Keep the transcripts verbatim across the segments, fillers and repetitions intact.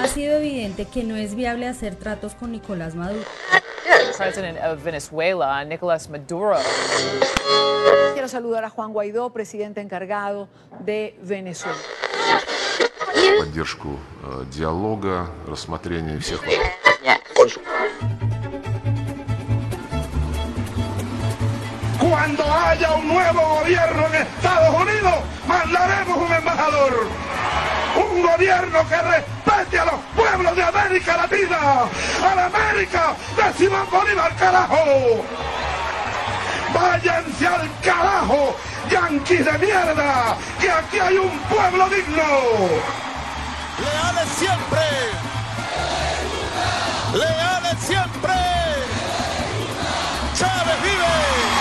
ha sido evidente que no es viable hacer tratos con Nicolás Maduro. President of Venezuela, Nicolás Maduro. Quiero saludar a Juan Guaidó, presidente encargado de Venezuela. Поддержку э, диалога, рассмотрения всех Cuando haya un nuevo gobierno en Estados Unidos, mandaremos un embajador. Un gobierno que respete a los pueblos de América Latina. A la América de Simón Bolívar, carajo. Váyanse al carajo, yanquis de mierda, que aquí hay un pueblo digno. Leales siempre. Leales siempre. Chávez vive.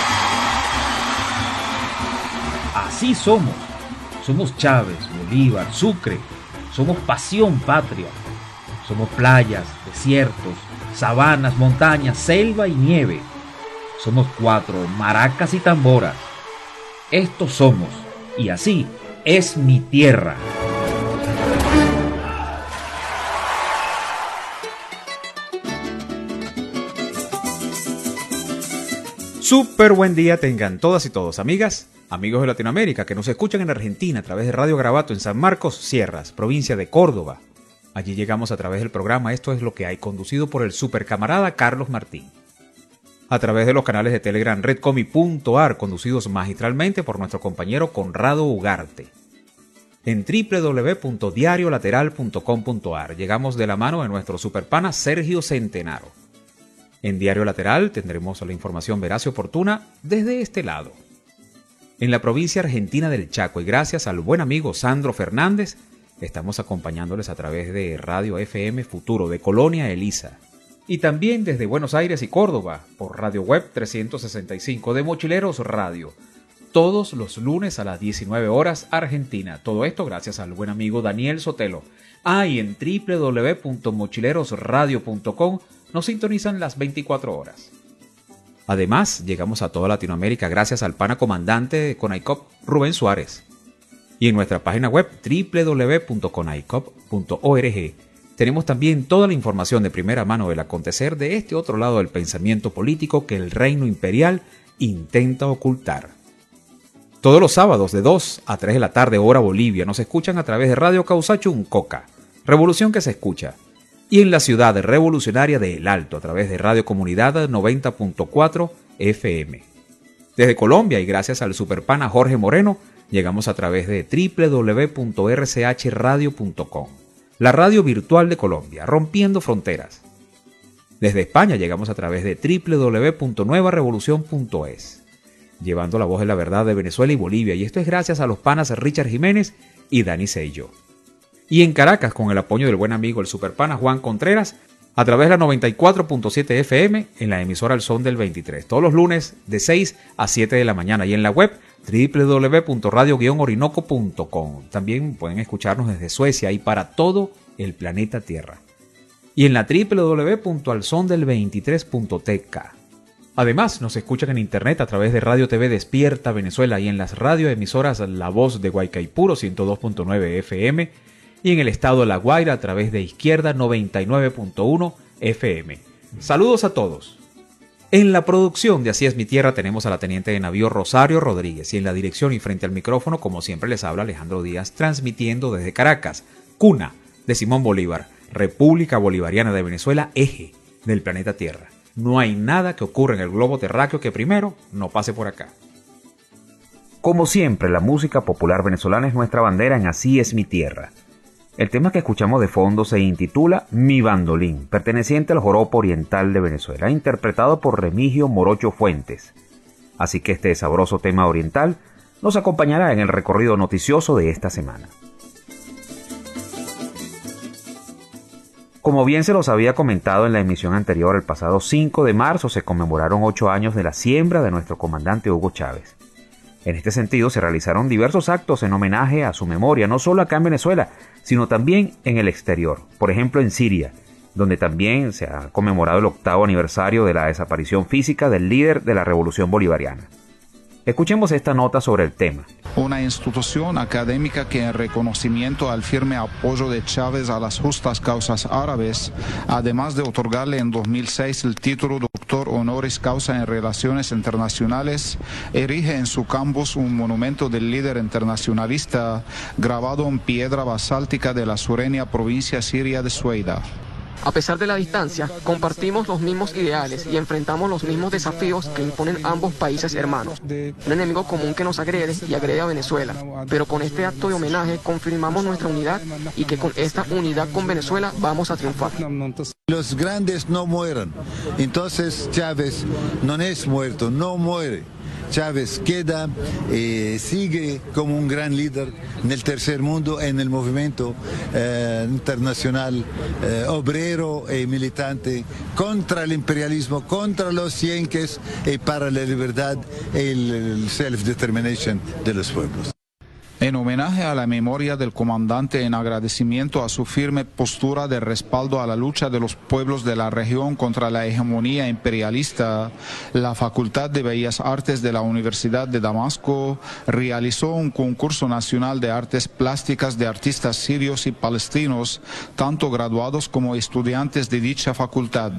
Así somos. Somos Chávez, Bolívar, Sucre. Somos pasión patria. Somos playas, desiertos, sabanas, montañas, selva y nieve. Somos cuatro, maracas y tamboras. Estos somos, y así es mi tierra. Súper buen día tengan todas y todos, amigas, amigos de Latinoamérica que nos escuchan en Argentina a través de Radio Garabato en San Marcos, Sierras, provincia de Córdoba. Allí llegamos a través del programa Esto es lo que hay, conducido por el supercamarada Carlos Martín. A través de los canales de Telegram redcomi punto ar, conducidos magistralmente por nuestro compañero Conrado Ugarte. En doble u doble u doble u punto diario lateral punto com punto ar llegamos de la mano de nuestro superpana Sergio Centenaro. En Diario Lateral tendremos la información veraz y oportuna desde este lado. En la provincia argentina del Chaco, y gracias al buen amigo Sandro Fernández, estamos acompañándoles a través de Radio F M Futuro de Colonia Elisa. Y también desde Buenos Aires y Córdoba, por Radio Web trescientos sesenta y cinco de Mochileros Radio, todos los lunes a las diecinueve horas Argentina. Todo esto gracias al buen amigo Daniel Sotelo. Ah, y en doble u doble u doble u punto mochileros radio punto com nos sintonizan las veinticuatro horas. Además, llegamos a toda Latinoamérica gracias al pana comandante de CONAICOP, Rubén Suárez. Y en nuestra página web doble u doble u doble u punto conaicop punto org tenemos también toda la información de primera mano del acontecer de este otro lado del pensamiento político que el reino imperial intenta ocultar. Todos los sábados de dos a tres de la tarde hora Bolivia nos escuchan a través de Radio Causacho Uncoca, Revolución que se escucha, y en la ciudad revolucionaria de El Alto a través de Radio Comunidad noventa punto cuatro F M. Desde Colombia y gracias al superpana Jorge Moreno llegamos a través de doble u doble u doble u punto r c h radio punto com, la radio virtual de Colombia, rompiendo fronteras. Desde España llegamos a través de doble u doble u doble u punto nueva revolución punto es, llevando la voz de la verdad de Venezuela y Bolivia, y esto es gracias a los panas Richard Jiménez y Dani Seillo. Y en Caracas, con el apoyo del buen amigo el superpana Juan Contreras, a través de la noventa y cuatro punto siete F M en la emisora El Son del veintitrés, todos los lunes de seis a siete de la mañana, y en la web doble u doble u doble u punto radio guion orinoco punto com. También pueden escucharnos desde Suecia y para todo el planeta Tierra. Y en la doble u doble u doble u punto al son del veintitrés punto t k. Además, nos escuchan en internet a través de Radio T V Despierta Venezuela y en las radioemisoras La Voz de Guaycaipuro ciento dos punto nueve F M y en el estado de La Guaira a través de Izquierda noventa y nueve punto uno F M. Saludos a todos. En la producción de Así es mi tierra tenemos a la teniente de navío Rosario Rodríguez, y en la dirección y frente al micrófono, como siempre, les habla Alejandro Díaz, transmitiendo desde Caracas, cuna de Simón Bolívar, República Bolivariana de Venezuela, eje del planeta Tierra. No hay nada que ocurra en el globo terráqueo que primero no pase por acá. Como siempre, la música popular venezolana es nuestra bandera en Así es mi tierra. El tema que escuchamos de fondo se intitula Mi Bandolín, perteneciente al joropo oriental de Venezuela, interpretado por Remigio Morocho Fuentes. Así que este sabroso tema oriental nos acompañará en el recorrido noticioso de esta semana. Como bien se los había comentado en la emisión anterior, el pasado cinco de marzo se conmemoraron ocho años de la siembra de nuestro comandante Hugo Chávez. En este sentido, se realizaron diversos actos en homenaje a su memoria, no solo acá en Venezuela, sino también en el exterior. Por ejemplo, en Siria, donde también se ha conmemorado el octavo aniversario de la desaparición física del líder de la Revolución Bolivariana. Escuchemos esta nota sobre el tema. Una institución académica que en reconocimiento al firme apoyo de Chávez a las justas causas árabes, además de otorgarle en dos mil seis el título doctor honoris causa en relaciones internacionales, erige en su campus un monumento del líder internacionalista grabado en piedra basáltica de la sureña provincia siria de Sueida. A pesar de la distancia, compartimos los mismos ideales y enfrentamos los mismos desafíos que imponen ambos países hermanos. Un enemigo común que nos agrede y agrede a Venezuela. Pero con este acto de homenaje confirmamos nuestra unidad y que con esta unidad con Venezuela vamos a triunfar. Los grandes no mueren. Entonces Chávez no es muerto, no muere. Chávez queda, eh, sigue como un gran líder en el tercer mundo, en el movimiento eh, internacional eh, obrero y militante contra el imperialismo, contra los yanquis y para la libertad y el self-determination de los pueblos. En homenaje a la memoria del comandante, en agradecimiento a su firme postura de respaldo a la lucha de los pueblos de la región contra la hegemonía imperialista, la Facultad de Bellas Artes de la Universidad de Damasco realizó un concurso nacional de artes plásticas de artistas sirios y palestinos, tanto graduados como estudiantes de dicha facultad.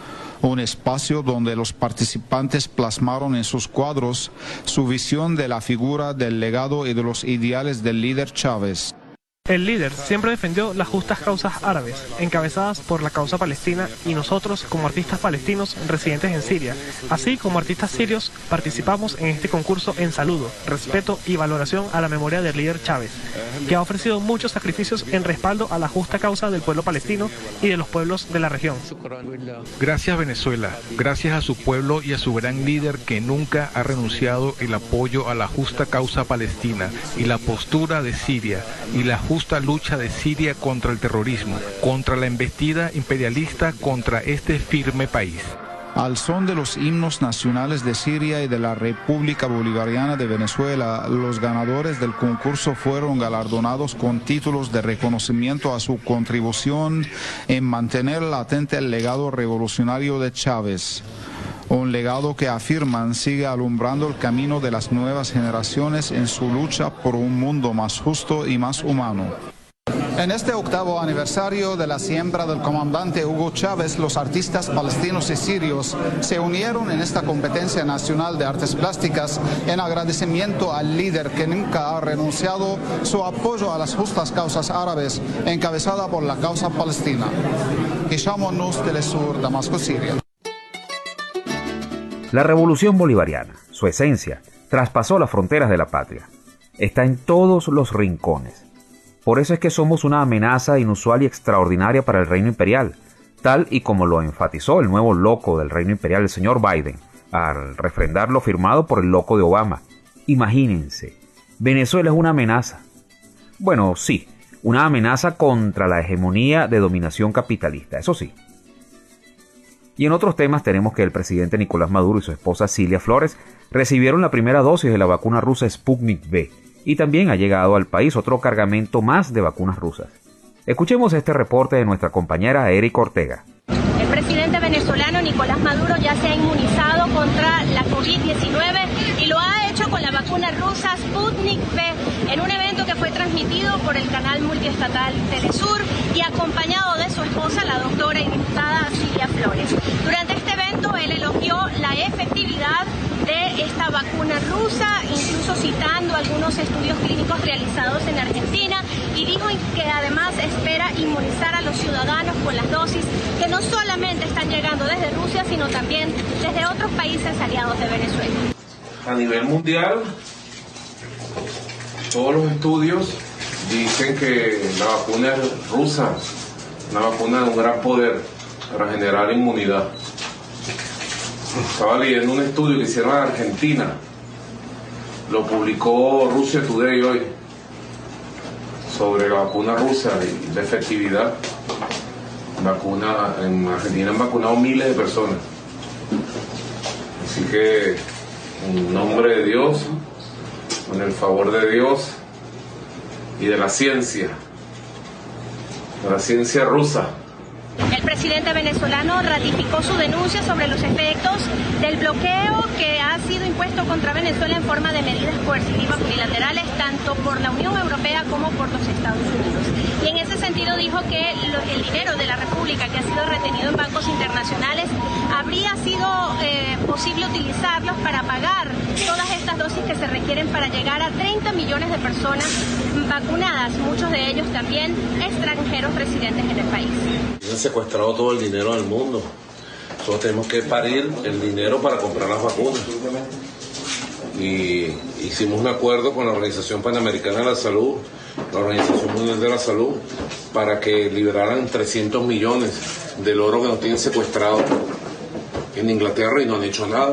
Un espacio donde los participantes plasmaron en sus cuadros su visión de la figura, del legado y de los ideales del líder Chávez. El líder siempre defendió las justas causas árabes, encabezadas por la causa palestina, y nosotros, como artistas palestinos residentes en Siria, así como artistas sirios, participamos en este concurso en saludo, respeto y valoración a la memoria del líder Chávez, que ha ofrecido muchos sacrificios en respaldo a la justa causa del pueblo palestino y de los pueblos de la región. Gracias Venezuela, gracias a su pueblo y a su gran líder que nunca ha renunciado el apoyo a la justa causa palestina y la postura de Siria y la justa justa lucha de Siria contra el terrorismo, contra la embestida imperialista contra este firme país. Al son de los himnos nacionales de Siria y de la República Bolivariana de Venezuela, los ganadores del concurso fueron galardonados con títulos de reconocimiento a su contribución en mantener latente el legado revolucionario de Chávez. Un legado que afirman sigue alumbrando el camino de las nuevas generaciones en su lucha por un mundo más justo y más humano. En este octavo aniversario de la siembra del comandante Hugo Chávez, los artistas palestinos y sirios se unieron en esta competencia nacional de artes plásticas en agradecimiento al líder que nunca ha renunciado su apoyo a las justas causas árabes, encabezada por la causa palestina. Hisham Onus, Telesur, Damasco, Siria. La revolución bolivariana, su esencia, traspasó las fronteras de la patria. Está en todos los rincones. Por eso es que somos una amenaza inusual y extraordinaria para el reino imperial, tal y como lo enfatizó el nuevo loco del reino imperial, el señor Biden, al refrendar lo firmado por el loco de Obama. Imagínense, Venezuela es una amenaza. Bueno, sí, una amenaza contra la hegemonía de dominación capitalista, eso sí. Y en otros temas tenemos que el presidente Nicolás Maduro y su esposa Cilia Flores recibieron la primera dosis de la vacuna rusa Sputnik V, y también ha llegado al país otro cargamento más de vacunas rusas. Escuchemos este reporte de nuestra compañera Erika Ortega. El presidente venezolano Nicolás Maduro ya se ha inmunizado contra la COVID diecinueve y lo ha hecho con la vacuna rusa Sputnik V en un evento que fue transmitido por el canal multiestatal Telesur y acompañado de su esposa, la doctora y diputada Cilia Flores. Durante este evento él elogió la efectividad de esta vacuna rusa, incluso citando algunos estudios clínicos realizados en Argentina, y dijo que además espera inmunizar a los ciudadanos con las dosis que no solamente están llegando desde Rusia, sino también desde otros países aliados de Venezuela. A nivel mundial, todos los estudios dicen que la vacuna es rusa, una vacuna de un gran poder para generar inmunidad. Estaba leyendo un estudio que hicieron en Argentina, lo publicó Russia Today hoy, sobre la vacuna rusa y la efectividad. Vacuna, en Argentina han vacunado miles de personas. Así que, en nombre de Dios, con el favor de Dios y de la ciencia, de la ciencia rusa. El presidente venezolano ratificó su denuncia sobre los efectos del bloqueo que ha sido impuesto contra Venezuela en forma de medidas coercitivas unilaterales, tanto por la Unión Europea como por los Estados Unidos. Y en ese sentido dijo que el dinero de la República que ha sido retenido en bancos internacionales habría sido eh, posible utilizarlos para pagar todas estas dosis que se requieren para llegar a treinta millones de personas vacunadas, muchos de ellos también extranjeros residentes en el país. Han secuestrado todo el dinero del mundo. Nosotros tenemos que parir el dinero para comprar las vacunas. Y hicimos un acuerdo con la Organización Panamericana de la Salud, la Organización Mundial de la Salud, para que liberaran trescientos millones del oro que nos tienen secuestrado en Inglaterra y no han hecho nada.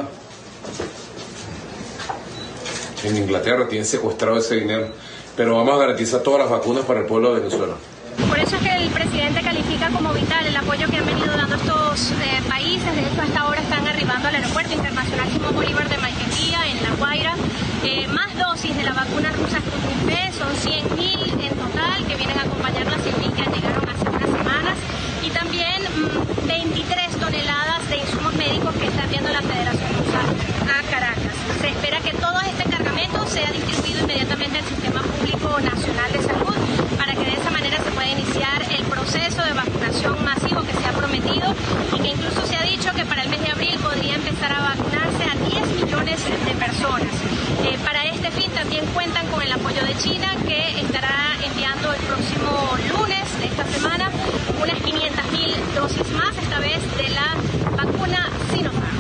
En Inglaterra tienen secuestrado ese dinero, pero vamos a garantizar todas las vacunas para el pueblo de Venezuela. Por eso es que el presidente califica como vital el apoyo que han venido dando estos eh, países. De hecho, hasta ahora están arribando al aeropuerto internacional Simón Bolívar de Maiquetía, en La Guaira, eh, más dosis de la vacuna rusa Sputnik V, son cien mil en total, que vienen a acompañar las cien mil que llegaron hace unas semanas, y también mmm, veintitrés toneladas de insumos médicos que está enviando la Federación Rusa a Caracas. Se espera que todo este cargamento sea distribuido inmediatamente al Sistema Público Nacional de Salud, para que de esa manera se pueda iniciar el proceso de vacunación masivo que se ha prometido, y que incluso se ha dicho que para el mes de abril podría empezar a vacunarse a diez millones de personas. Eh, para este fin también cuentan con el apoyo de China, que estará enviando el próximo lunes de esta semana unas quinientas mil dosis más, esta vez de la vacuna Sinopharm.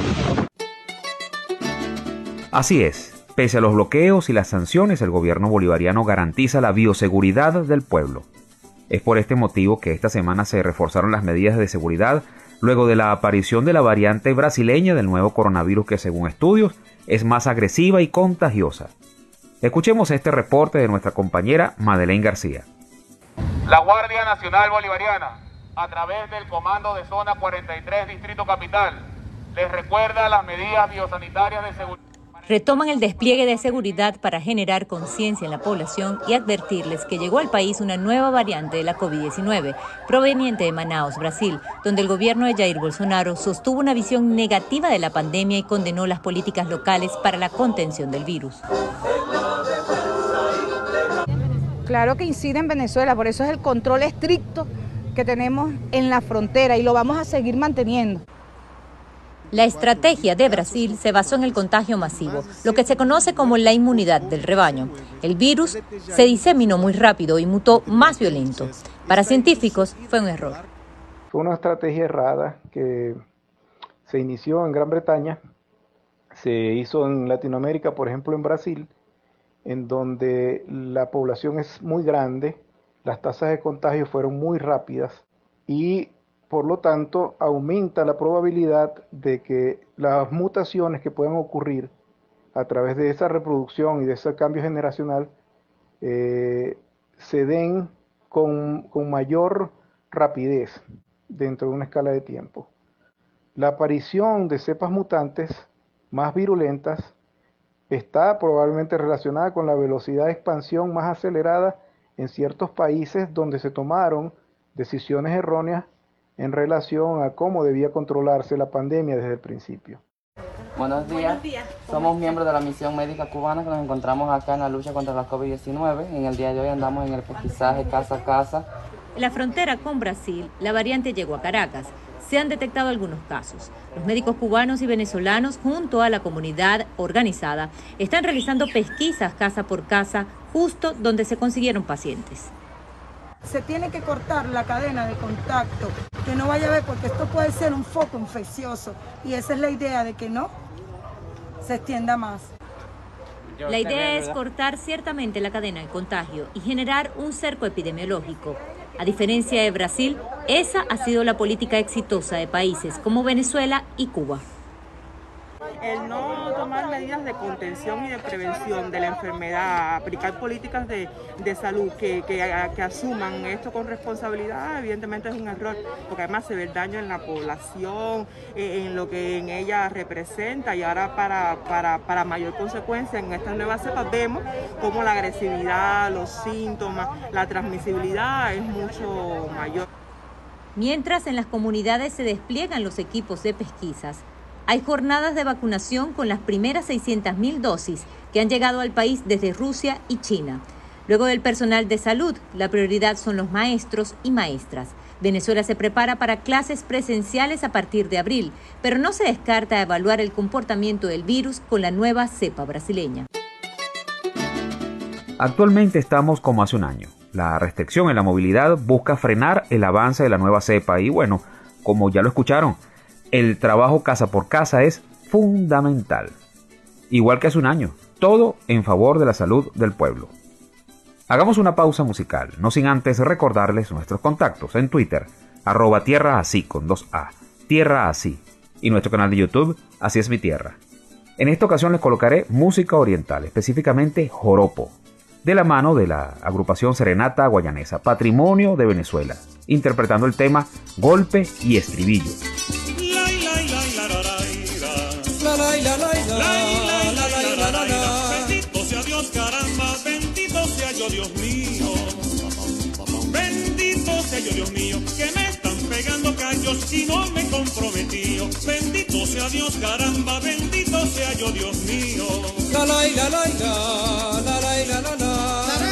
Así es. Pese a los bloqueos y las sanciones, el gobierno bolivariano garantiza la bioseguridad del pueblo. Es por este motivo que esta semana se reforzaron las medidas de seguridad luego de la aparición de la variante brasileña del nuevo coronavirus, que según estudios es más agresiva y contagiosa. Escuchemos este reporte de nuestra compañera Madeleine García. La Guardia Nacional Bolivariana, a través del Comando de Zona cuarenta y tres Distrito Capital, les recuerda las medidas biosanitarias de seguridad. Retoman el despliegue de seguridad para generar conciencia en la población y advertirles que llegó al país una nueva variante de la COVID diecinueve, proveniente de Manaus, Brasil, donde el gobierno de Jair Bolsonaro sostuvo una visión negativa de la pandemia y condenó las políticas locales para la contención del virus. Claro que incide en Venezuela, por eso es el control estricto que tenemos en la frontera y lo vamos a seguir manteniendo. La estrategia de Brasil se basó en el contagio masivo, lo que se conoce como la inmunidad del rebaño. El virus se diseminó muy rápido y mutó más violento. Para científicos fue un error. Fue una estrategia errada que se inició en Gran Bretaña, se hizo en Latinoamérica, por ejemplo en Brasil, en donde la población es muy grande, las tasas de contagio fueron muy rápidas y por lo tanto, aumenta la probabilidad de que las mutaciones que puedan ocurrir a través de esa reproducción y de ese cambio generacional eh, se den con, con mayor rapidez dentro de una escala de tiempo. La aparición de cepas mutantes más virulentas está probablemente relacionada con la velocidad de expansión más acelerada en ciertos países donde se tomaron decisiones erróneas en relación a cómo debía controlarse la pandemia desde el principio. Buenos días. Buenos días. Somos miembros de la misión médica cubana que nos encontramos acá en la lucha contra la COVID diecinueve. En el día de hoy andamos en el pesquisaje casa a casa. En la frontera con Brasil, la variante llegó a Caracas. Se han detectado algunos casos. Los médicos cubanos y venezolanos, junto a la comunidad organizada, están realizando pesquisas casa por casa, justo donde se consiguieron pacientes. Se tiene que cortar la cadena de contacto, que no vaya a haber, porque esto puede ser un foco infeccioso y esa es la idea, de que no se extienda más. La idea es cortar ciertamente la cadena de contagio y generar un cerco epidemiológico. A diferencia de Brasil, esa ha sido la política exitosa de países como Venezuela y Cuba. El no tomar medidas de contención y de prevención de la enfermedad, aplicar políticas de, de salud que, que, que asuman esto con responsabilidad, evidentemente es un error, porque además se ve el daño en la población, en lo que en ella representa, y ahora para, para, para mayor consecuencia en estas nuevas cepas vemos cómo la agresividad, los síntomas, la transmisibilidad es mucho mayor. Mientras en las comunidades se despliegan los equipos de pesquisas, hay jornadas de vacunación con las primeras seiscientas mil dosis que han llegado al país desde Rusia y China. Luego del personal de salud, la prioridad son los maestros y maestras. Venezuela se prepara para clases presenciales a partir de abril, pero no se descarta evaluar el comportamiento del virus con la nueva cepa brasileña. Actualmente estamos como hace un año. La restricción en la movilidad busca frenar el avance de la nueva cepa y bueno, como ya lo escucharon, el trabajo casa por casa es fundamental. Igual que hace un año, todo en favor de la salud del pueblo. Hagamos una pausa musical, no sin antes recordarles nuestros contactos en Twitter, arroba tierra así con dos A, tierra así, y nuestro canal de YouTube, Así es mi tierra. En esta ocasión les colocaré música oriental, específicamente joropo, de la mano de la agrupación Serenata Guayanesa, patrimonio de Venezuela, interpretando el tema Golpe y Estribillo. Bendito sea Dios, caramba, bendito sea yo, Dios mío. Bendito sea yo, Dios mío, que me están pegando callos y no me comprometí. Bendito sea Dios, caramba, bendito sea yo, Dios mío. La la la la la la la la la.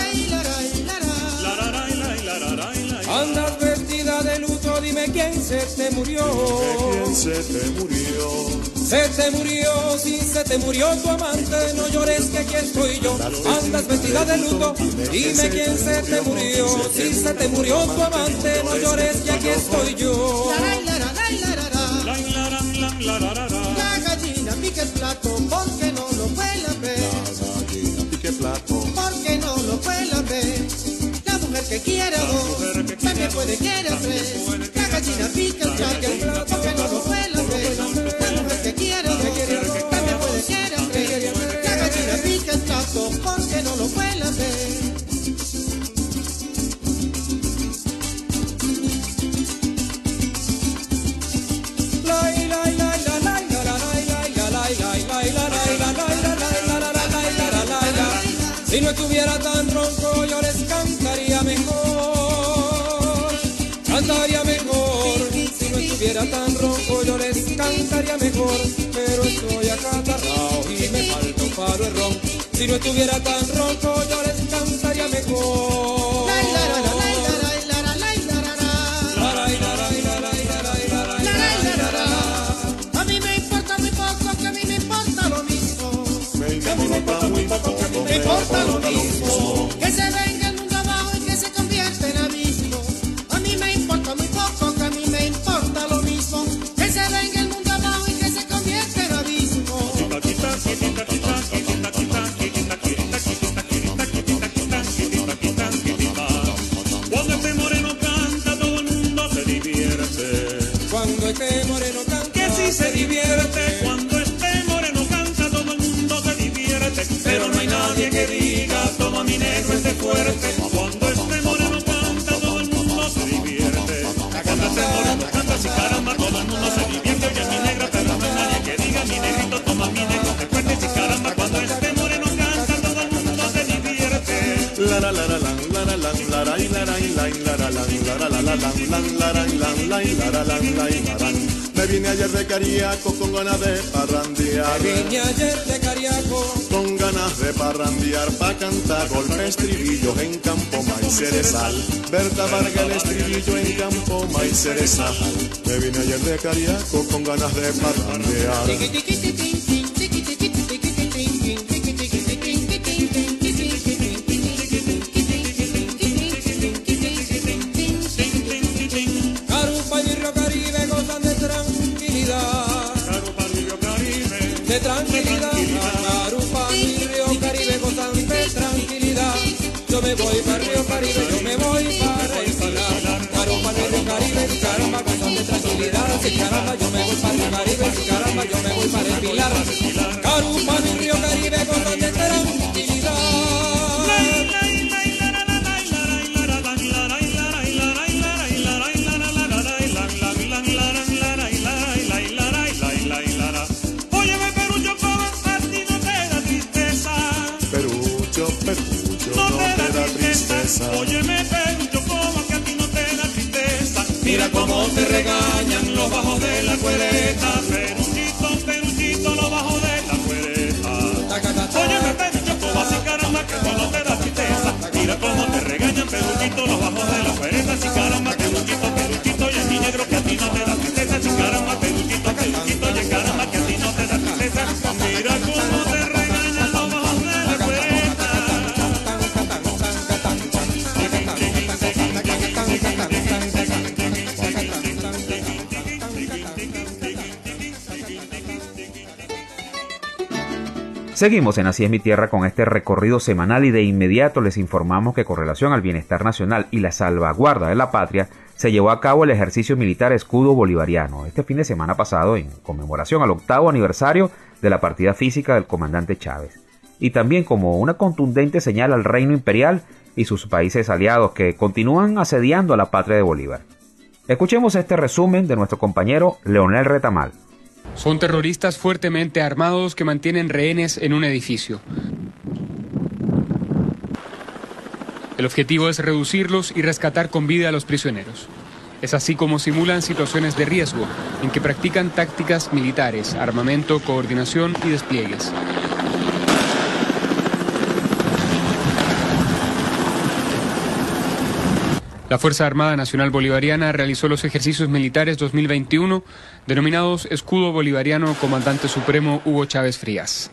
Andas vestida de luto, dime quién se te murió. Dime quién se te murió. Se te murió, si se te murió tu amante, no llores que aquí estoy yo. Andas vestida de luto, dime quién se te murió. Si se te murió tu amante, no llores que aquí estoy yo. La gallina pique el plato, porque no lo pueden ver. La gallina pique el plato, porque no lo pueden ver. La mujer que quiere dos, también puede querer tres. La gallina pique el plato, porque no lo pueden ver. La mujer que quiere dos, también puede querer tres. La gallina pique el plato, porque no lo pueden ver. Si no estuviera tan ronco yo les cantaría mejor, cantaría mejor. Si no estuviera tan ronco yo les cantaría mejor, pero estoy acatarrao y me falta un paro de ron. Si no estuviera tan ronco yo les cantaría mejor. A mí me importa muy poco, que a mí me importa lo mismo. Que a mí me importa muy poco, que a mí me importa lo mismo. Que se venga el mundo abajo y que se convierta en abismo. A mí me importa muy poco, que a mí me importa lo mismo. Que se venga el mundo abajo y que se convierta en abismo. Cuando este moreno canta todo el mundo se divierte. Cuando este moreno canta que sí se divierte. Cuando este moreno canta todo el mundo se divierte. Pero no hay nadie que diga toma mi negro este fuerte. Cuando este moreno canta todo el mundo se divierte. Cuando este moreno canta así caramba todo el mundo se divierte. Oye mi negra pero no hay nadie que diga mi negrito toma mi negro este fuerte. Si caramba cuando este moreno canta todo el mundo se divierte. La la la la la la la la la la la la la la la la la. Me vine ayer de Cariaco con ganas de parrandear. Me vine ayer de Cariaco con ganas de parrandear pa' cantar golpe estribillo en campo maíz cerezal. Berta Varga el estribillo en campo maíz cerezal. Me vine ayer de Cariaco con ganas de parrandear. De tranquilidad, Garupa y Río Caribe gozan de tranquilidad. Yo me voy para Río Caribe, yo me voy para el Pilar. Garupa y Río Caribe, si caramba gozan de tranquilidad. Si caramba yo me voy para Río Caribe, si caramba yo me voy para el Pilar. Mira cómo te regañan los bajos de la cuereta, Peruchito, Peruchito, los bajos de la cuereta. Óyeme, Perucho, tú vas sin caramba que solo te da tristeza. Mira cómo te regañan, Peruchito, los bajos de la cuereta, sin caramba, Peruchito, Peruchito, y el mi negro que a ti no te da tristeza, sin caramba, Peruchito, Peruchito, y el caramba que a ti no te da tristeza. Mira cómo te regañan los bajos de la cuereta. Seguimos en Así es mi tierra con este recorrido semanal y de inmediato les informamos que con relación al bienestar nacional y la salvaguarda de la patria se llevó a cabo el ejercicio militar Escudo Bolivariano este fin de semana pasado en conmemoración al octavo aniversario de la partida física del comandante Chávez y también como una contundente señal al reino imperial y sus países aliados que continúan asediando a la patria de Bolívar. Escuchemos este resumen de nuestro compañero Leonel Retamal. Son terroristas fuertemente armados que mantienen rehenes en un edificio. El objetivo es reducirlos y rescatar con vida a los prisioneros. Es así como simulan situaciones de riesgo, en que practican tácticas militares, armamento, coordinación y despliegues. La Fuerza Armada Nacional Bolivariana realizó los ejercicios militares dos mil veintiuno, denominados Escudo Bolivariano Comandante Supremo Hugo Chávez Frías.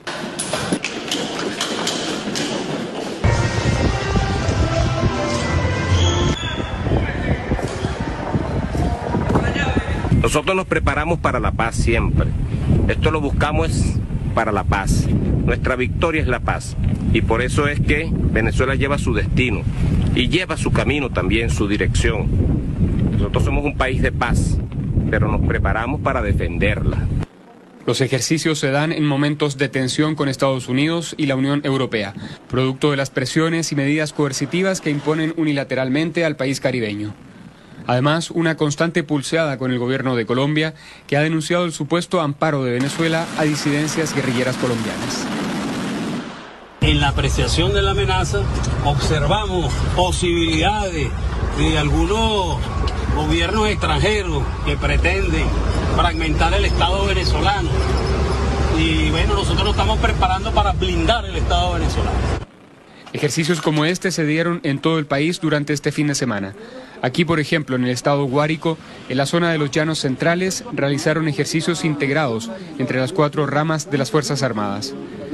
Nosotros nos preparamos para la paz siempre. Esto lo buscamos es para la paz. Nuestra victoria es la paz. Y por eso es que Venezuela lleva su destino y lleva su camino también, su dirección. Nosotros somos un país de paz, pero nos preparamos para defenderla. Los ejercicios se dan en momentos de tensión con Estados Unidos y la Unión Europea, producto de las presiones y medidas coercitivas que imponen unilateralmente al país caribeño. Además, una constante pulseada con el gobierno de Colombia, que ha denunciado el supuesto amparo de Venezuela a disidencias guerrilleras colombianas. En la apreciación de la amenaza, observamos posibilidades de algunos gobiernos extranjeros que pretenden fragmentar el Estado venezolano. Y bueno, nosotros nos estamos preparando para blindar el Estado venezolano. Ejercicios como este se dieron en todo el país durante este fin de semana. Aquí, por ejemplo, en el estado Guárico, en la zona de los Llanos Centrales, realizaron ejercicios integrados entre las cuatro ramas de las Fuerzas Armadas.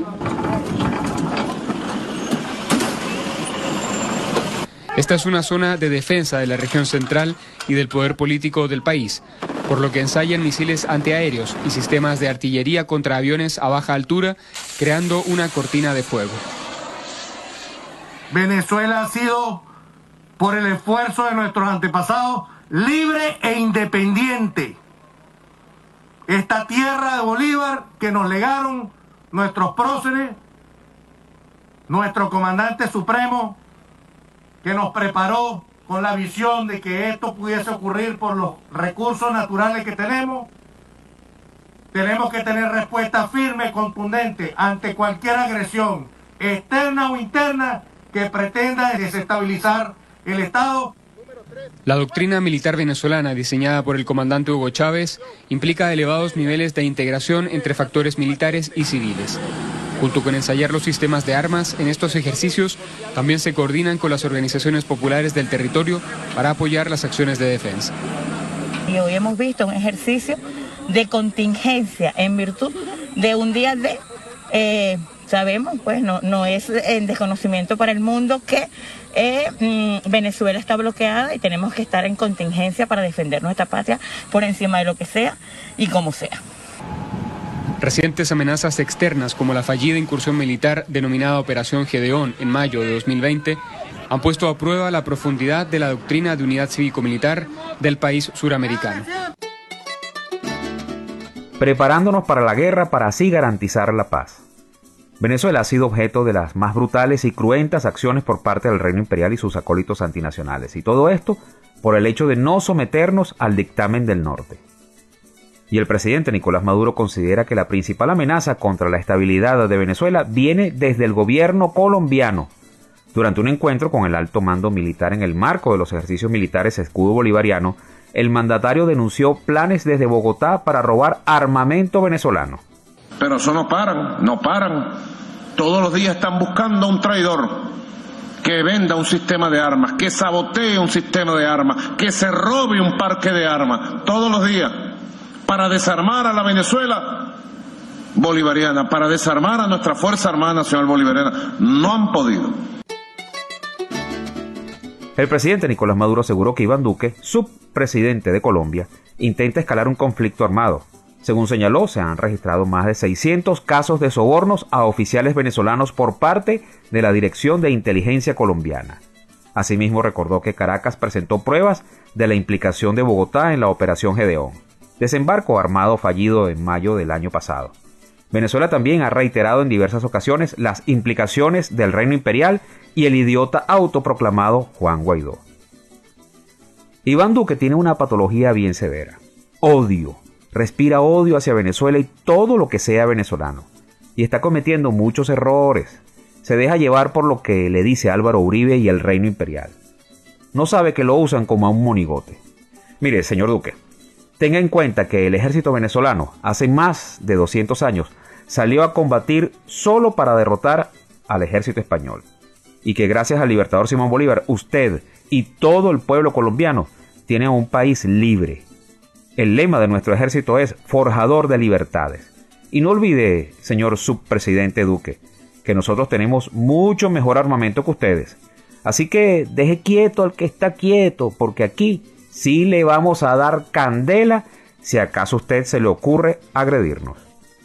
Esta es una zona de defensa de la región central y del poder político del país, por lo que ensayan misiles antiaéreos y sistemas de artillería contra aviones a baja altura, creando una cortina de fuego. Venezuela ha sido, por el esfuerzo de nuestros antepasados, libre e independiente. Esta tierra de Bolívar que nos legaron nuestros próceres, nuestro comandante supremo, que nos preparó con la visión de que esto pudiese ocurrir por los recursos naturales que tenemos. Tenemos que tener respuesta firme, contundente, ante cualquier agresión, externa o interna, que pretenda desestabilizar el Estado. La doctrina militar venezolana diseñada por el comandante Hugo Chávez implica elevados niveles de integración entre factores militares y civiles. Junto con ensayar los sistemas de armas, en estos ejercicios también se coordinan con las organizaciones populares del territorio para apoyar las acciones de defensa. Y hoy hemos visto un ejercicio de contingencia en virtud de un día de... Eh, sabemos, pues no, no es en desconocimiento para el mundo que eh, mmm, Venezuela está bloqueada y tenemos que estar en contingencia para defender nuestra patria por encima de lo que sea y como sea. Recientes amenazas externas como la fallida incursión militar denominada Operación Gedeón en mayo de dos mil veinte han puesto a prueba la profundidad de la doctrina de unidad cívico-militar del país suramericano. Preparándonos para la guerra para así garantizar la paz. Venezuela ha sido objeto de las más brutales y cruentas acciones por parte del reino imperial y sus acólitos antinacionales, y todo esto por el hecho de no someternos al dictamen del norte. Y el presidente Nicolás Maduro considera que la principal amenaza contra la estabilidad de Venezuela viene desde el gobierno colombiano, Durante un encuentro con el alto mando militar en el marco de los ejercicios militares Escudo Bolivariano, el mandatario denunció planes desde Bogotá para robar armamento venezolano. Pero eso no paran, no paran. Todos los días están buscando un traidor que venda un sistema de armas, que sabotee un sistema de armas, que se robe un parque de armas, todos los días, para desarmar a la Venezuela bolivariana, para desarmar a nuestra Fuerza Armada Nacional Bolivariana. No han podido. El presidente Nicolás Maduro aseguró que Iván Duque, subpresidente de Colombia, intenta escalar un conflicto armado. Según señaló, se han registrado más de seiscientos casos de sobornos a oficiales venezolanos por parte de la Dirección de Inteligencia colombiana. Asimismo, recordó que Caracas presentó pruebas de la implicación de Bogotá en la Operación Gedeón, desembarco armado fallido en mayo del año pasado. Venezuela también ha reiterado en diversas ocasiones las implicaciones del Reino Imperial y el idiota autoproclamado Juan Guaidó. Iván Duque tiene una patología bien severa: odio. Respira odio hacia Venezuela y todo lo que sea venezolano. Y está cometiendo muchos errores. Se deja llevar por lo que le dice Álvaro Uribe y el Reino Imperial. No sabe que lo usan como a un monigote. Mire, señor Duque, tenga en cuenta que el ejército venezolano hace más de doscientos años salió a combatir solo para derrotar al ejército español. Y que gracias al libertador Simón Bolívar, usted y todo el pueblo colombiano tienen un país libre. El lema de nuestro ejército es forjador de libertades. Y no olvide, señor subpresidente Duque, que nosotros tenemos mucho mejor armamento que ustedes. Así que deje quieto al que está quieto, porque aquí sí le vamos a dar candela si acaso a usted se le ocurre agredirnos.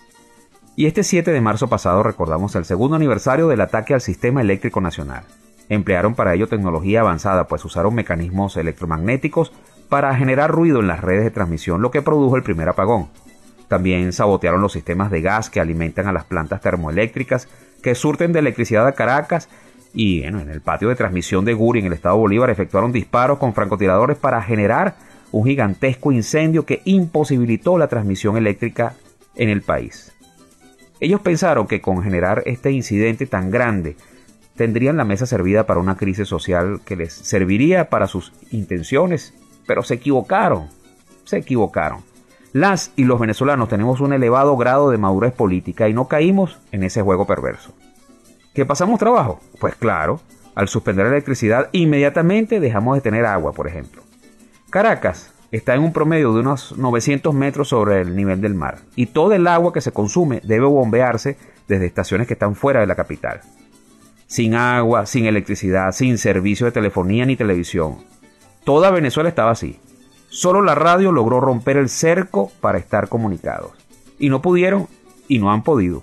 Y este siete de marzo pasado recordamos el segundo aniversario del ataque al sistema eléctrico nacional. Emplearon para ello tecnología avanzada, pues usaron mecanismos electromagnéticos para generar ruido en las redes de transmisión, lo que produjo el primer apagón. También sabotearon los sistemas de gas que alimentan a las plantas termoeléctricas que surten de electricidad a Caracas y bueno, en el patio de transmisión de Guri en el estado Bolívar efectuaron disparos con francotiradores para generar un gigantesco incendio que imposibilitó la transmisión eléctrica en el país. Ellos pensaron que con generar este incidente tan grande tendrían la mesa servida para una crisis social que les serviría para sus intenciones, pero se equivocaron, se equivocaron. Las y los venezolanos tenemos un elevado grado de madurez política y no caímos en ese juego perverso. ¿Que pasamos trabajo? Pues claro, al suspender la electricidad inmediatamente dejamos de tener agua, por ejemplo. Caracas está en un promedio de unos novecientos metros sobre el nivel del mar y todo el agua que se consume debe bombearse desde estaciones que están fuera de la capital. Sin agua, sin electricidad, sin servicio de telefonía ni televisión. Toda Venezuela estaba así. Solo la radio logró romper el cerco para estar comunicados. Y no pudieron y no han podido.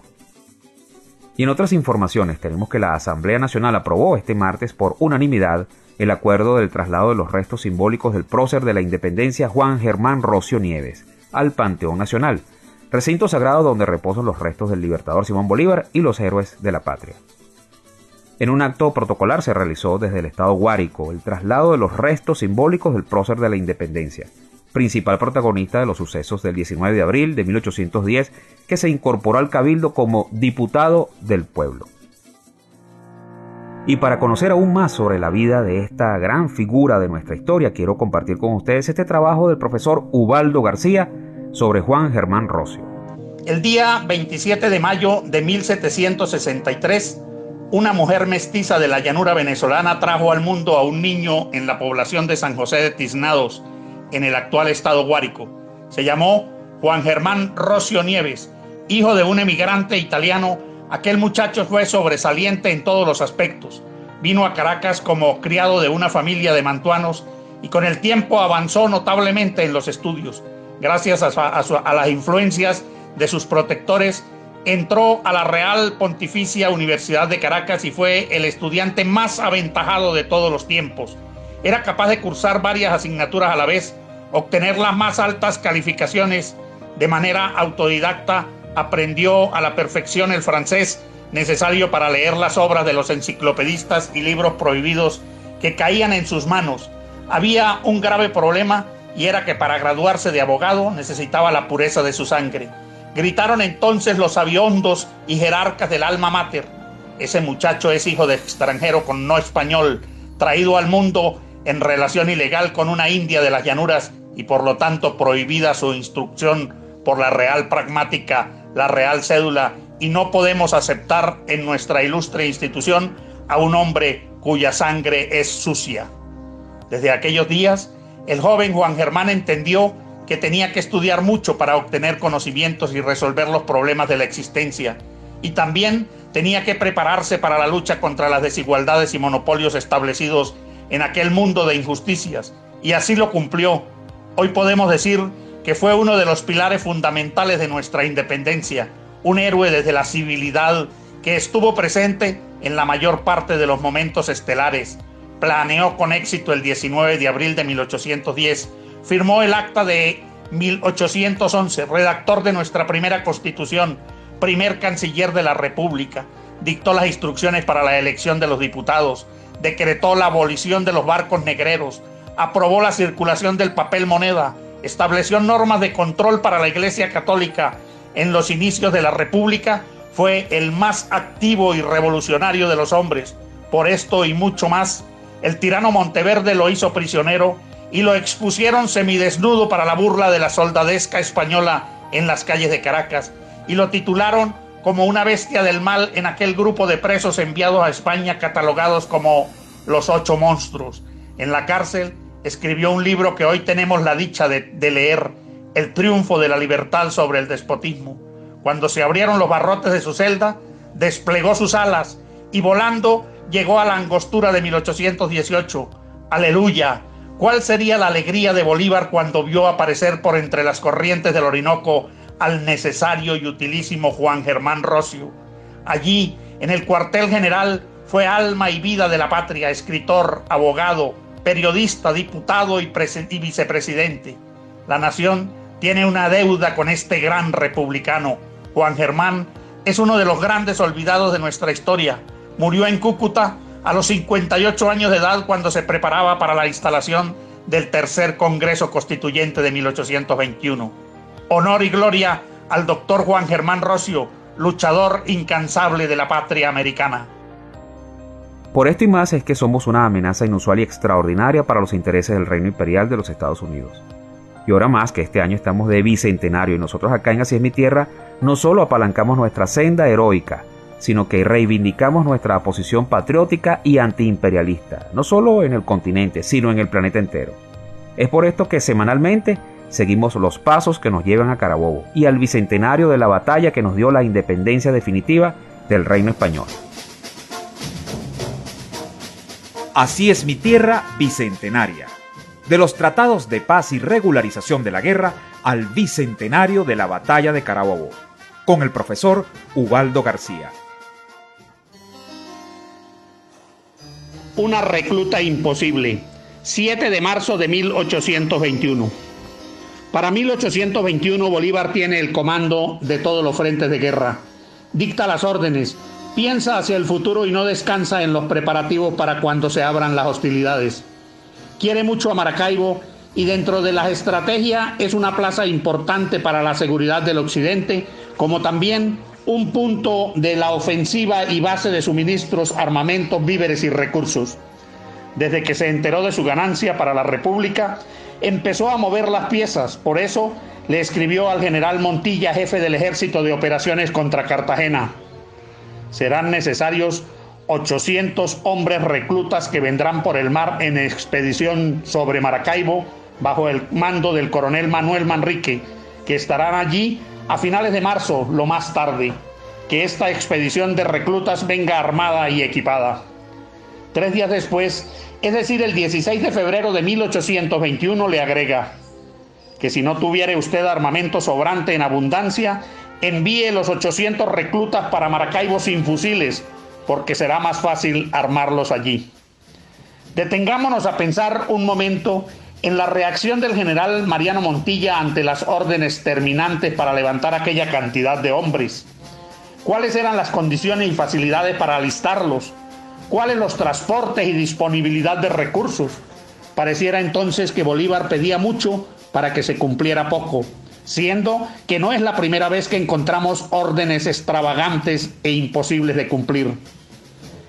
Y en otras informaciones tenemos que la Asamblea Nacional aprobó este martes por unanimidad el acuerdo del traslado de los restos simbólicos del prócer de la independencia Juan Germán Rocio Nieves al Panteón Nacional, recinto sagrado donde reposan los restos del libertador Simón Bolívar y los héroes de la patria. En un acto protocolar se realizó desde el estado Guárico el traslado de los restos simbólicos del prócer de la independencia, principal protagonista de los sucesos del diecinueve de abril de mil ochocientos diez, que se incorporó al Cabildo como diputado del pueblo. Y para conocer aún más sobre la vida de esta gran figura de nuestra historia, quiero compartir con ustedes este trabajo del profesor Ubaldo García sobre Juan Germán Rocio. El día veintisiete de mayo de mil setecientos sesenta y tres, una mujer mestiza de la llanura venezolana trajo al mundo a un niño en la población de San José de Tiznados, en el actual estado Guárico. Se llamó Juan Germán Rocio Nieves, hijo de un emigrante italiano. Aquel muchacho fue sobresaliente en todos los aspectos. Vino a Caracas como criado de una familia de mantuanos y con el tiempo avanzó notablemente en los estudios. Gracias a, su, a, su, a las influencias de sus protectores, entró a la Real Pontificia Universidad de Caracas y fue el estudiante más aventajado de todos los tiempos. Era capaz de cursar varias asignaturas a la vez, obtener las más altas calificaciones. De manera autodidacta aprendió a la perfección el francés necesario para leer las obras de los enciclopedistas y libros prohibidos que caían en sus manos. Había un grave problema y era que para graduarse de abogado necesitaba la pureza de su sangre. Gritaron entonces los sabiondos y jerarcas del alma mater: Ese muchacho es hijo de extranjero con no español, traído al mundo en relación ilegal con una india de las llanuras y por lo tanto prohibida su instrucción por la Real Pragmática, la Real Cédula, y no podemos aceptar en nuestra ilustre institución a un hombre cuya sangre es sucia. Desde aquellos días, el joven Juan Germán entendió que tenía que estudiar mucho para obtener conocimientos y resolver los problemas de la existencia, y también tenía que prepararse para la lucha contra las desigualdades y monopolios establecidos en aquel mundo de injusticias, y así lo cumplió. Hoy podemos decir que fue uno de los pilares fundamentales de nuestra independencia, un héroe desde la civilidad que estuvo presente en la mayor parte de los momentos estelares. Planeó con éxito el diecinueve de abril de mil ochocientos diez, firmó el acta de mil ochocientos once, redactor de nuestra primera constitución, primer canciller de la República, dictó las instrucciones para la elección de los diputados, decretó la abolición de los barcos negreros, aprobó la circulación del papel moneda, estableció normas de control para la Iglesia Católica. En los inicios de la República fue el más activo y revolucionario de los hombres. Por esto y mucho más, el tirano Monteverde lo hizo prisionero y lo expusieron semidesnudo para la burla de la soldadesca española en las calles de Caracas, y lo titularon como una bestia del mal en aquel grupo de presos enviados a España catalogados como los ocho monstruos. En la cárcel escribió un libro que hoy tenemos la dicha de, de leer, El triunfo de la libertad sobre el despotismo. Cuando se abrieron los barrotes de su celda, desplegó sus alas y volando llegó a la angostura de mil ochocientos dieciocho. ¡Aleluya! ¿Cuál sería la alegría de Bolívar cuando vio aparecer por entre las corrientes del Orinoco al necesario y utilísimo Juan Germán Rocio? Allí, en el cuartel general, fue alma y vida de la patria, escritor, abogado, periodista, diputado y, y vicepresidente. La nación tiene una deuda con este gran republicano. Juan Germán es uno de los grandes olvidados de nuestra historia. Murió en Cúcuta a los cincuenta y ocho años de edad cuando se preparaba para la instalación del tercer Congreso Constituyente de mil ochocientos veintiuno. Honor y gloria al doctor Juan Germán Rocio, luchador incansable de la patria americana. Por esto y más es que somos una amenaza inusual y extraordinaria para los intereses del reino imperial de los Estados Unidos. Y ahora más que este año estamos de bicentenario y nosotros acá en Así es mi tierra no solo apalancamos nuestra senda heroica, sino que reivindicamos nuestra posición patriótica y antiimperialista, no solo en el continente, sino en el planeta entero. Es por esto que semanalmente seguimos los pasos que nos llevan a Carabobo y al bicentenario de la batalla que nos dio la independencia definitiva del reino español. Así es mi tierra bicentenaria. De los tratados de paz y regularización de la guerra al bicentenario de la batalla de Carabobo, con el profesor Ubaldo García. Una recluta imposible, siete de marzo de mil ochocientos veintiuno. Para mil ochocientos veintiuno Bolívar tiene el comando de todos los frentes de guerra, dicta las órdenes, piensa hacia el futuro y no descansa en los preparativos para cuando se abran las hostilidades. Quiere mucho a Maracaibo y dentro de las estrategias es una plaza importante para la seguridad del occidente, como también un punto de la ofensiva y base de suministros, armamentos, víveres y recursos. Desde que se enteró de su ganancia para la República, empezó a mover las piezas. Por eso le escribió al general Montilla, jefe del Ejército de Operaciones contra Cartagena: serán necesarios ochocientos hombres reclutas que vendrán por el mar en expedición sobre Maracaibo bajo el mando del coronel Manuel Manrique, que estarán allí a finales de marzo, lo más tarde. Que esta expedición de reclutas venga armada y equipada. Tres días después, es decir, el dieciséis de febrero de mil ochocientos veintiuno, le agrega que si no tuviere usted armamento sobrante en abundancia, envíe los ochocientos reclutas para Maracaibo sin fusiles, porque será más fácil armarlos allí. Detengámonos a pensar un momento en la reacción del general Mariano Montilla ante las órdenes terminantes para levantar aquella cantidad de hombres. ¿Cuáles eran las condiciones y facilidades para alistarlos? ¿Cuáles los transportes y disponibilidad de recursos? Pareciera entonces que Bolívar pedía mucho para que se cumpliera poco, siendo que no es la primera vez que encontramos órdenes extravagantes e imposibles de cumplir.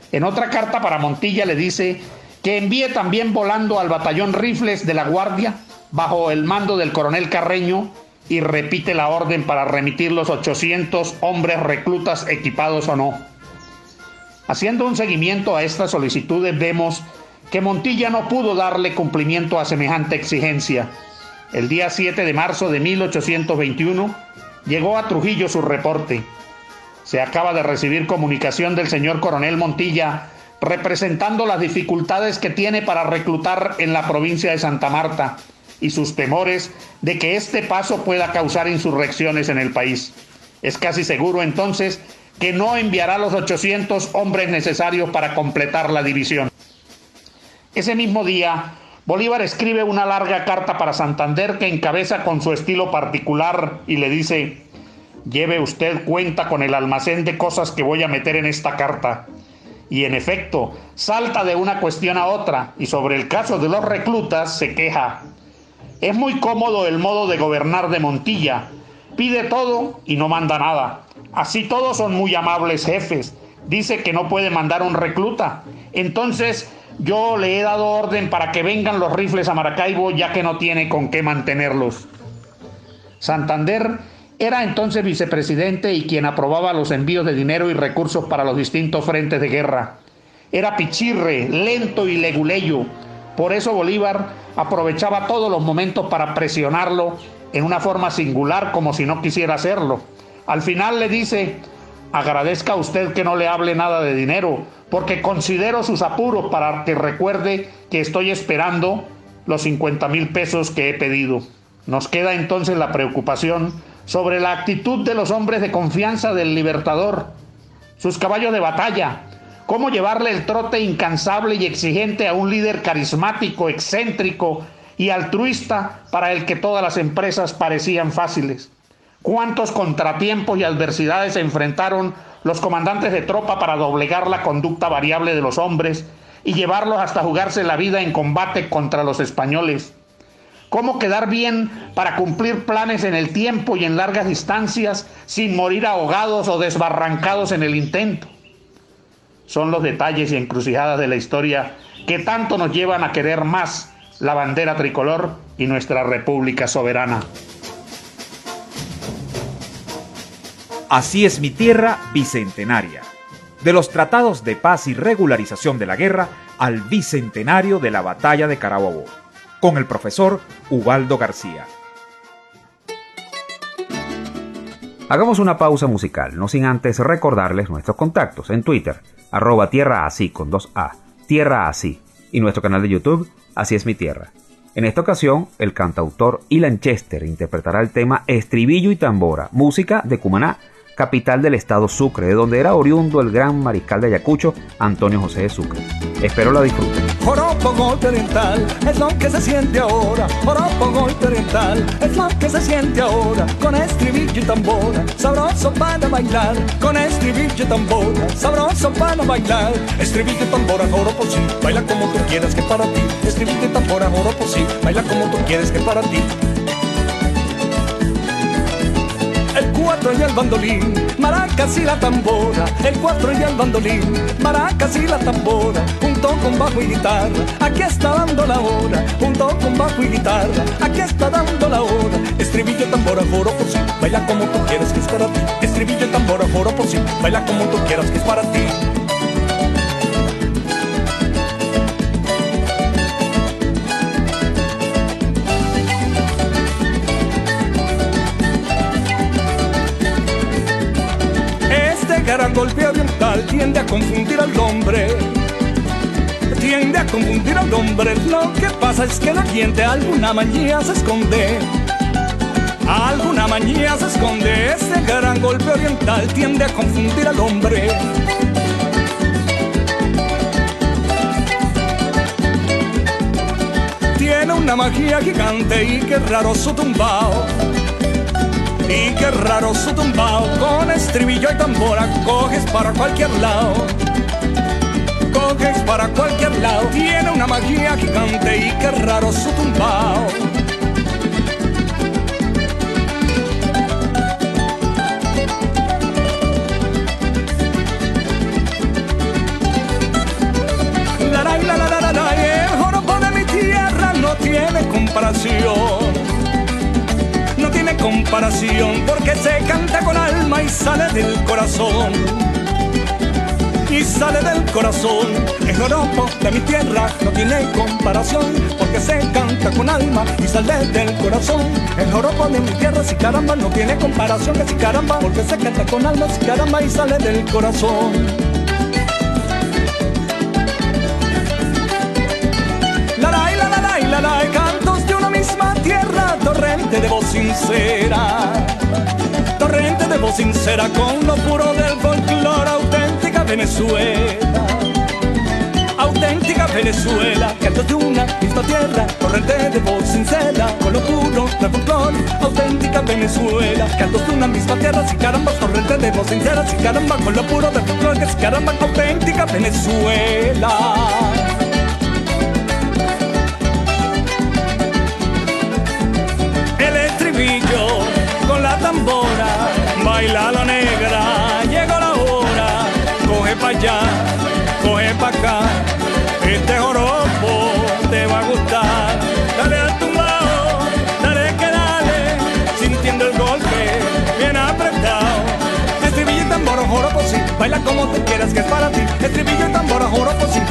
En otra carta para Montilla le dice que envíe también volando al batallón Rifles de la Guardia bajo el mando del coronel Carreño y repite la orden para remitir los ochocientos hombres reclutas equipados o no. Haciendo un seguimiento a estas solicitudes vemos que Montilla no pudo darle cumplimiento a semejante exigencia. El día siete de marzo de mil ochocientos veintiuno llegó a Trujillo su reporte. Se acaba de recibir comunicación del señor coronel Montilla representando las dificultades que tiene para reclutar en la provincia de Santa Marta y sus temores de que este paso pueda causar insurrecciones en el país. Es casi seguro entonces que no enviará los ochocientos hombres necesarios para completar la división. Ese mismo día, Bolívar escribe una larga carta para Santander que encabeza con su estilo particular y le dice: lleve usted cuenta con el almacén de cosas que voy a meter en esta carta. Y en efecto, salta de una cuestión a otra y sobre el caso de los reclutas se queja. Es muy cómodo el modo de gobernar de Montilla. Pide todo y no manda nada. Así todos son muy amables jefes. Dice que no puede mandar un recluta. Entonces yo le he dado orden para que vengan los Rifles a Maracaibo, ya que no tiene con qué mantenerlos. Santander era entonces vicepresidente y quien aprobaba los envíos de dinero y recursos para los distintos frentes de guerra. Era pichirre, lento y leguleyo. Por eso Bolívar aprovechaba todos los momentos para presionarlo en una forma singular, como si no quisiera hacerlo. Al final le dice: agradezca a usted que no le hable nada de dinero, porque considero sus apuros para que recuerde que estoy esperando los cincuenta mil pesos que he pedido. Nos queda entonces la preocupación sobre la actitud de los hombres de confianza del Libertador, sus caballos de batalla, cómo llevarle el trote incansable y exigente a un líder carismático, excéntrico y altruista para el que todas las empresas parecían fáciles. Cuántos contratiempos y adversidades se enfrentaron los comandantes de tropa para doblegar la conducta variable de los hombres y llevarlos hasta jugarse la vida en combate contra los españoles. Cómo quedar bien para cumplir planes en el tiempo y en largas distancias sin morir ahogados o desbarrancados en el intento. Son los detalles y encrucijadas de la historia que tanto nos llevan a querer más la bandera tricolor y nuestra república soberana. Así es mi tierra bicentenaria. De los tratados de paz y regularización de la guerra al bicentenario de la batalla de Carabobo, con el profesor Ubaldo García. Hagamos una pausa musical, no sin antes recordarles nuestros contactos en Twitter, arroba tierra así con dos A, tierra así, y nuestro canal de YouTube, Así es mi tierra. En esta ocasión, el cantautor Ilan Chester interpretará el tema Estribillo y Tambora, música de Cumaná, capital del estado Sucre, de donde era oriundo el gran mariscal de Ayacucho, Antonio José de Sucre. Espero la disfruten. Joropo golpe oriental es lo que se siente ahora. Joropo golpe oriental es lo que se siente ahora. Con estribillo y tambora, sabroso para bailar. Con estribillo y tambora, sabroso para bailar. Estribillo y tambora, joropo sí, baila como tú quieras que para ti. Estribillo y tambora, joropo sí, baila como tú quieres que para ti. El cuatro y el bandolín, maracas y la tambora. El cuatro y el bandolín, maracas y la tambora. Junto con bajo y guitarra, aquí está dando la hora. Junto con bajo y guitarra, aquí está dando la hora. Estribillo, tambora, joropo sí, baila como tú quieras que es para ti. Estribillo, tambora, joropo sí, baila como tú quieras que es para ti. Gran golpe oriental tiende a confundir al hombre, tiende a confundir al hombre. Lo que pasa es que el oriente alguna manía se esconde, alguna manía se esconde. Este gran golpe oriental tiende a confundir al hombre. Tiene una magia gigante y qué raro su tumbao. Y qué raro su tumbao, con estribillo y tambora, coges para cualquier lado, coges para cualquier lado. Tiene una magia gigante y qué raro su tumbao. comparación. No tiene comparación porque se canta con alma y sale del corazón. Y sale del corazón. El joropo de mi tierra no tiene comparación porque se canta con alma y sale del corazón. El joropo de mi tierra, si caramba, no tiene comparación. Que si caramba, porque se canta con alma, si caramba, y sale del corazón. La la la la la la la, cantos de una misma tierra, torrente de voz sincera, torrente de voz sincera con lo puro del folclore, auténtica Venezuela, auténtica Venezuela, cantos de una misma tierra, torrente de voz sincera con lo puro del folclore, auténtica Venezuela, cantos de una misma tierra, si caramba, torrente de voz sincera, si caramba, con lo puro del folclore, que si caramba, auténtica Venezuela. Con la tambora, baila la negra, llegó la hora, coge pa' allá, coge pa' acá, este joropo te va a gustar, dale al tumbao, dale que dale, sintiendo el golpe, bien apretado, estribillo y tambor, joropo sí, baila como tú quieras que es para ti, estribillo y tambor, joropo sí,